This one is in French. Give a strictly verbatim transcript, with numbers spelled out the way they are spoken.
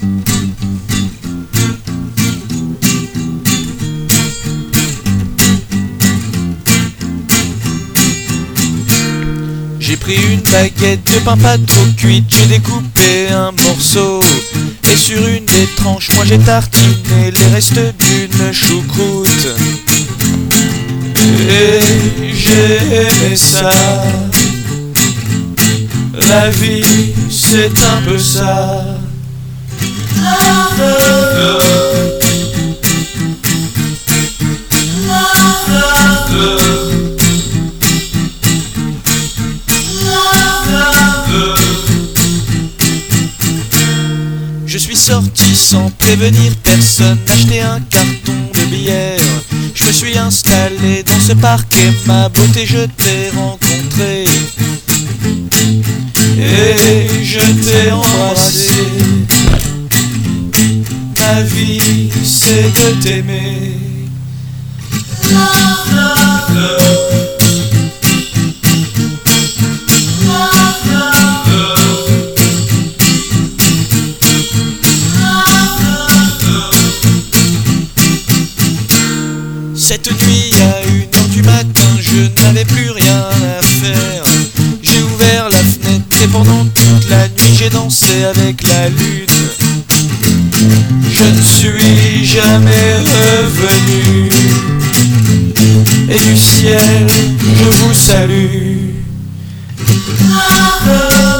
J'ai pris une baguette de pain pas trop cuite, j'ai découpé un morceau, et sur une des tranches, moi j'ai tartiné les restes d'une choucroute. Et j'ai aimé ça. La vie, c'est un peu ça. Je suis sorti sans prévenir personne, acheter un carton de bière. Je me suis installé dans ce parc et ma beauté je t'ai rencontré. Et je t'ai embrassé. Ma vie c'est de t'aimer. Cette nuit à une heure du matin, je n'avais plus rien à faire. J'ai ouvert la fenêtre et pendant toute la nuit j'ai dansé avec la lune. Je ne suis jamais revenu. Et du ciel je vous salue.